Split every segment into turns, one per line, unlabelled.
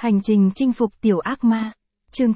Hành trình chinh phục tiểu ác ma. Chương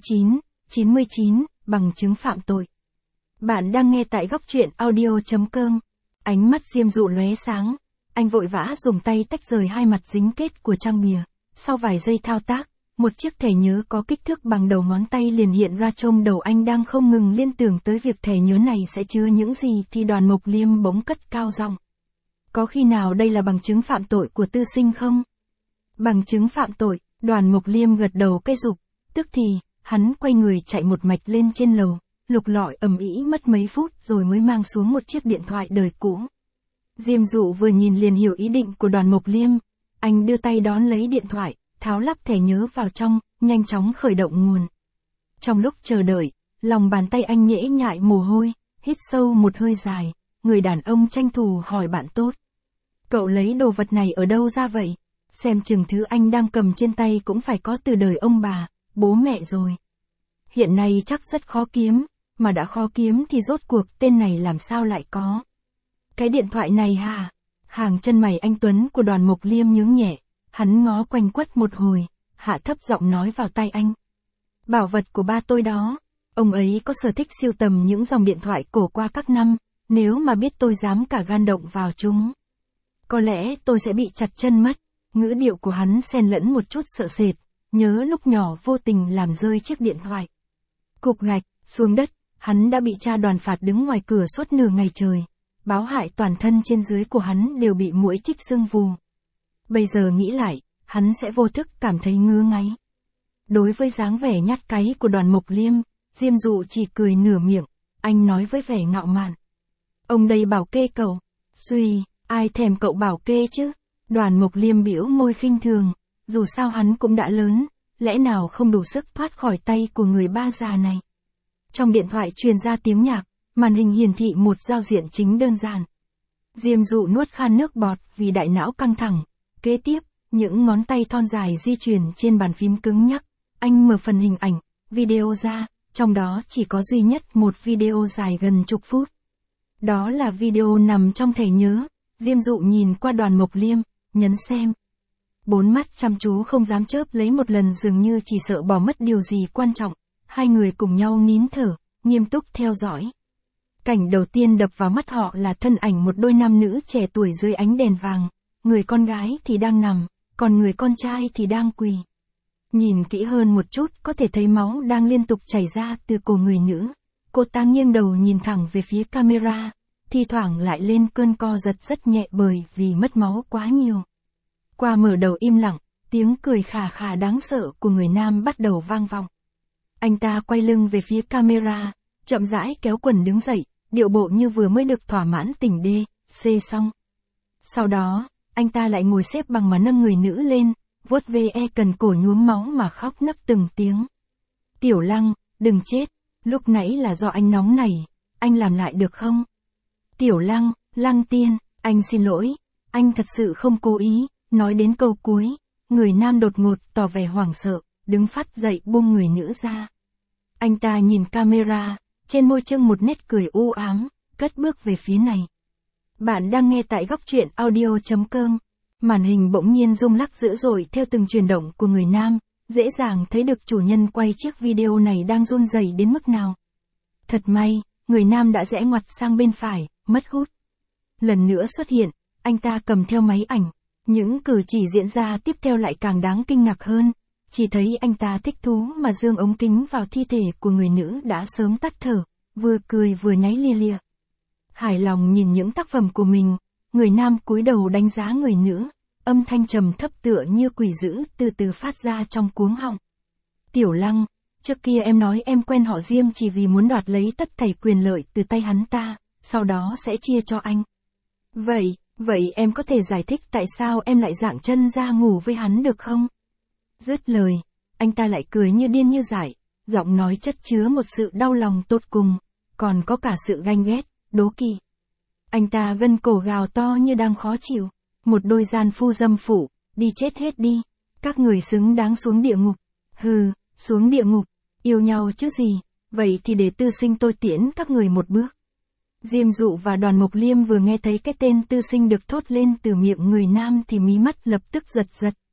99, bằng chứng phạm tội. Bạn đang nghe tại góc truyện audio.com. Ánh mắt Diêm Dụ lóe sáng, anh vội vã dùng tay tách rời hai mặt dính kết của trang bìa. Sau vài giây thao tác, một chiếc thẻ nhớ có kích thước bằng đầu ngón tay liền hiện ra trong đầu anh đang không ngừng liên tưởng tới việc thẻ nhớ này sẽ chứa những gì thì Đoàn Mộc Liêm bỗng cất cao giọng. Có khi nào đây là bằng chứng phạm tội của Tư Sinh không? Bằng chứng phạm tội, Đoàn Mộc Liêm gật đầu cây rục, tức thì, hắn quay người chạy một mạch lên trên lầu, lục lọi ầm ĩ mất mấy phút rồi mới mang xuống một chiếc điện thoại đời cũ. Diêm Dụ vừa nhìn liền hiểu ý định của Đoàn Mộc Liêm, anh đưa tay đón lấy điện thoại, tháo lắp thẻ nhớ vào trong, nhanh chóng khởi động nguồn. Trong lúc chờ đợi, lòng bàn tay anh nhễ nhại mồ hôi, hít sâu một hơi dài, người đàn ông tranh thủ hỏi bạn tốt. Cậu lấy đồ vật này ở đâu ra vậy? Xem chừng thứ anh đang cầm trên tay cũng phải có từ đời ông bà, bố mẹ rồi. Hiện nay chắc rất khó kiếm, mà đã khó kiếm thì rốt cuộc tên này làm sao lại có. Cái điện thoại này hả? Hàng chân mày anh Tuấn của Đoàn Mộc Liêm nhướng nhẹ, hắn ngó quanh quất một hồi, hạ thấp giọng nói vào tai anh. Bảo vật của ba tôi đó, ông ấy có sở thích sưu tầm những dòng điện thoại cổ qua các năm, nếu mà biết tôi dám cả gan động vào chúng. Có lẽ tôi sẽ bị chặt chân mất. Ngữ điệu của hắn xen lẫn một chút sợ sệt, nhớ lúc nhỏ vô tình làm rơi chiếc điện thoại. Cục gạch, xuống đất, hắn đã bị cha Đoàn phạt đứng ngoài cửa suốt nửa ngày trời. Báo hại toàn thân trên dưới của hắn đều bị muỗi chích sưng vù. Bây giờ nghĩ lại, hắn sẽ vô thức cảm thấy ngứa ngáy. Đối với dáng vẻ nhát cáy của Đoàn Mộc Liêm, Diêm Dụ chỉ cười nửa miệng, anh nói với vẻ ngạo mạn. Ông đây bảo kê cậu. Suy, ai thèm cậu bảo kê chứ? Đoàn Mộc Liêm bĩu môi khinh thường, dù sao hắn cũng đã lớn, lẽ nào không đủ sức thoát khỏi tay của người ba già này. Trong điện thoại truyền ra tiếng nhạc, màn hình hiển thị một giao diện chính đơn giản. Diêm Dụ nuốt khan nước bọt vì đại não căng thẳng. Kế tiếp, những ngón tay thon dài di chuyển trên bàn phím cứng nhắc. Anh mở phần hình ảnh, video ra, trong đó chỉ có duy nhất một video dài gần chục phút. Đó là video nằm trong thẻ nhớ. Diêm Dụ nhìn qua Đoàn Mộc Liêm, nhấn xem. Bốn mắt chăm chú không dám chớp lấy một lần, dường như chỉ sợ bỏ mất điều gì quan trọng. Hai người cùng nhau nín thở, nghiêm túc theo dõi. Cảnh đầu tiên đập vào mắt họ là thân ảnh một đôi nam nữ trẻ tuổi dưới ánh đèn vàng. Người con gái thì đang nằm, còn người con trai thì đang quỳ. Nhìn kỹ hơn một chút có thể thấy máu đang liên tục chảy ra từ cổ người nữ. Cô ta nghiêng đầu nhìn thẳng về phía camera, thi thoảng lại lên cơn co giật rất nhẹ bởi vì mất máu quá nhiều. Qua mở đầu im lặng, tiếng cười khà khà đáng sợ của người nam bắt đầu vang vọng. Anh ta quay lưng về phía camera, chậm rãi kéo quần đứng dậy, điệu bộ như vừa mới được thỏa mãn tỉnh D.C. xong. Sau đó, anh ta lại ngồi xếp bằng mà nâng người nữ lên, vuốt ve cần cổ nhuốm máu mà khóc nấc từng tiếng. Tiểu Lăng, đừng chết, lúc nãy là do anh nóng nảy, anh làm lại được không? Tiểu Lăng, Lăng tiên, anh xin lỗi, anh thật sự không cố ý. Nói đến câu cuối, người nam đột ngột tỏ vẻ hoảng sợ, đứng phắt dậy buông người nữ ra. Anh ta nhìn camera, trên môi trưng một nét cười u ám, cất bước về phía này. Bạn đang nghe tại góc truyện audio.com. Màn hình bỗng nhiên rung lắc dữ dội theo từng chuyển động của người nam, dễ dàng thấy được chủ nhân quay chiếc video này đang run rẩy đến mức nào. Thật may, người nam đã rẽ ngoặt sang bên phải, mất hút. Lần nữa xuất hiện, anh ta cầm theo máy ảnh. Những cử chỉ diễn ra tiếp theo lại càng đáng kinh ngạc hơn, chỉ thấy anh ta thích thú mà dương ống kính vào thi thể của người nữ đã sớm tắt thở, vừa cười vừa nháy lia lịa. Hài lòng nhìn những tác phẩm của mình, người nam cúi đầu đánh giá người nữ, âm thanh trầm thấp tựa như quỷ dữ từ từ phát ra trong cuống họng. Tiểu Lăng, trước kia em nói em quen họ Diêm chỉ vì muốn đoạt lấy tất thảy quyền lợi từ tay hắn ta, sau đó sẽ chia cho anh. Vậy em có thể giải thích tại sao em lại dạng chân ra ngủ với hắn được không? Dứt lời, anh ta lại cười như điên như dại, giọng nói chất chứa một sự đau lòng tột cùng, còn có cả sự ganh ghét, đố kỵ. Anh ta gân cổ gào to như đang khó chịu, một đôi gian phu dâm phụ, đi chết hết đi, các người xứng đáng xuống địa ngục. Hừ, xuống địa ngục, yêu nhau chứ gì, vậy thì để Tư Sinh tôi tiễn các người một bước. Diêm Dụ và Đoàn Mộc Liêm vừa nghe thấy cái tên Tư Sinh được thốt lên từ miệng người nam thì mí mắt lập tức giật giật.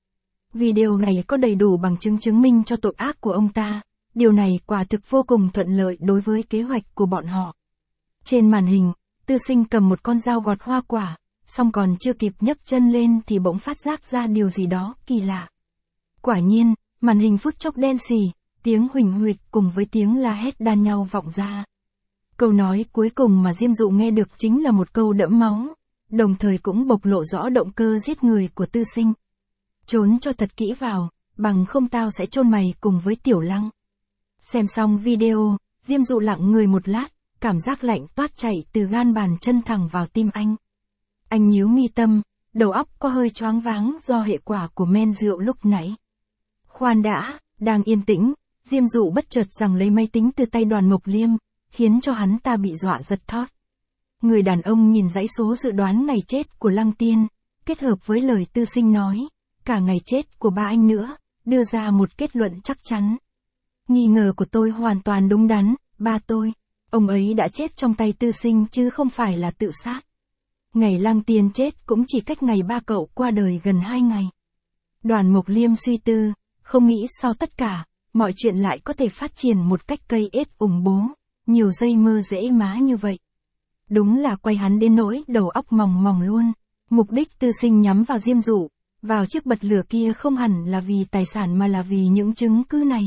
Video này có đầy đủ bằng chứng chứng minh cho tội ác của ông ta. Điều này quả thực vô cùng thuận lợi đối với kế hoạch của bọn họ. Trên màn hình, Tư Sinh cầm một con dao gọt hoa quả, xong còn chưa kịp nhấc chân lên thì bỗng phát giác ra điều gì đó kỳ lạ. Quả nhiên, màn hình phút chốc đen xì, tiếng huỳnh huỵch cùng với tiếng la hét đan nhau vọng ra. Câu nói cuối cùng mà Diêm Dụ nghe được chính là một câu đẫm máu, đồng thời cũng bộc lộ rõ động cơ giết người của Tư Sinh. Trốn cho thật kỹ vào, bằng không tao sẽ chôn mày cùng với Tiểu Lăng. Xem xong video, Diêm Dụ lặng người một lát, cảm giác lạnh toát chảy từ gan bàn chân thẳng vào tim anh. Anh nhíu mi tâm, đầu óc có hơi choáng váng do hệ quả của men rượu lúc nãy. Khoan đã, đang yên tĩnh, Diêm Dụ bất chợt giằng lấy máy tính từ tay Đoàn Mộc Liêm, khiến cho hắn ta bị dọa giật thót. Người đàn ông nhìn dãy số dự đoán ngày chết của Lăng Tiên, kết hợp với lời Tư Sinh nói, cả ngày chết của ba anh nữa, đưa ra một kết luận chắc chắn. Nghi ngờ của tôi hoàn toàn đúng đắn, ba tôi, ông ấy đã chết trong tay Tư Sinh chứ không phải là tự sát. Ngày Lăng Tiên chết cũng chỉ cách ngày ba cậu qua đời gần 2 ngày. Đoàn Mộc Liêm suy tư, không nghĩ sau tất cả, mọi chuyện lại có thể phát triển một cách cây ết ủng bố, nhiều giây mơ dễ má như vậy. Đúng là quay hắn đến nỗi đầu óc mòng mòng luôn. Mục đích Tư Sinh nhắm vào Diêm Dụ, vào chiếc bật lửa kia không hẳn là vì tài sản mà là vì những chứng cứ này.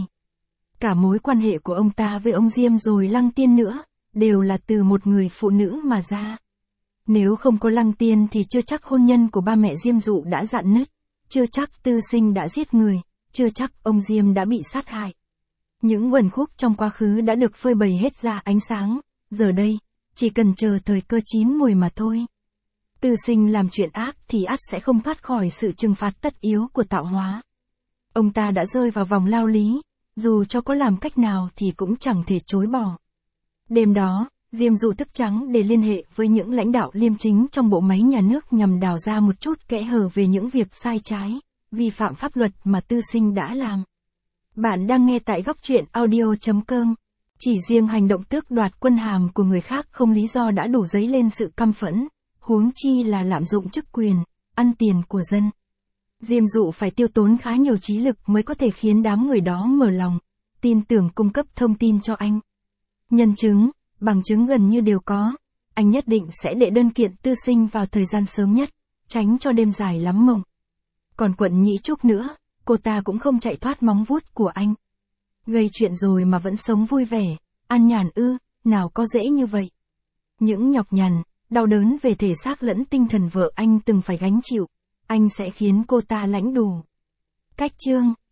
Cả mối quan hệ của ông ta với ông Diêm rồi Lăng Tiên nữa, đều là từ một người phụ nữ mà ra. Nếu không có Lăng Tiên thì chưa chắc hôn nhân của ba mẹ Diêm Dụ đã rạn nứt, chưa chắc Tư Sinh đã giết người, chưa chắc ông Diêm đã bị sát hại. Những uẩn khúc trong quá khứ đã được phơi bày hết ra ánh sáng, giờ đây, chỉ cần chờ thời cơ chín mùi mà thôi. Tư Sinh làm chuyện ác thì ắt sẽ không thoát khỏi sự trừng phạt tất yếu của tạo hóa. Ông ta đã rơi vào vòng lao lý, dù cho có làm cách nào thì cũng chẳng thể chối bỏ. Đêm đó, Diêm Dụ thức trắng để liên hệ với những lãnh đạo liêm chính trong bộ máy nhà nước nhằm đào ra một chút kẽ hở về những việc sai trái, vi phạm pháp luật mà Tư Sinh đã làm. Bạn đang nghe tại góc truyện audio.com. Chỉ riêng hành động tước đoạt quân hàm của người khác không lý do đã đủ dấy lên sự căm phẫn, huống chi là lạm dụng chức quyền, ăn tiền của dân. Diêm Dụ phải tiêu tốn khá nhiều trí lực mới có thể khiến đám người đó mở lòng, tin tưởng cung cấp thông tin cho anh. Nhân chứng, bằng chứng gần như đều có, anh nhất định sẽ đệ đơn kiện Tư Sinh vào thời gian sớm nhất, tránh cho đêm dài lắm mộng. Còn Quận Nhĩ Trúc nữa, cô ta cũng không chạy thoát móng vuốt của anh. Gây chuyện rồi mà vẫn sống vui vẻ, an nhàn ư, nào có dễ như vậy. Những nhọc nhằn, đau đớn về thể xác lẫn tinh thần vợ anh từng phải gánh chịu, anh sẽ khiến cô ta lãnh đủ. Cách chương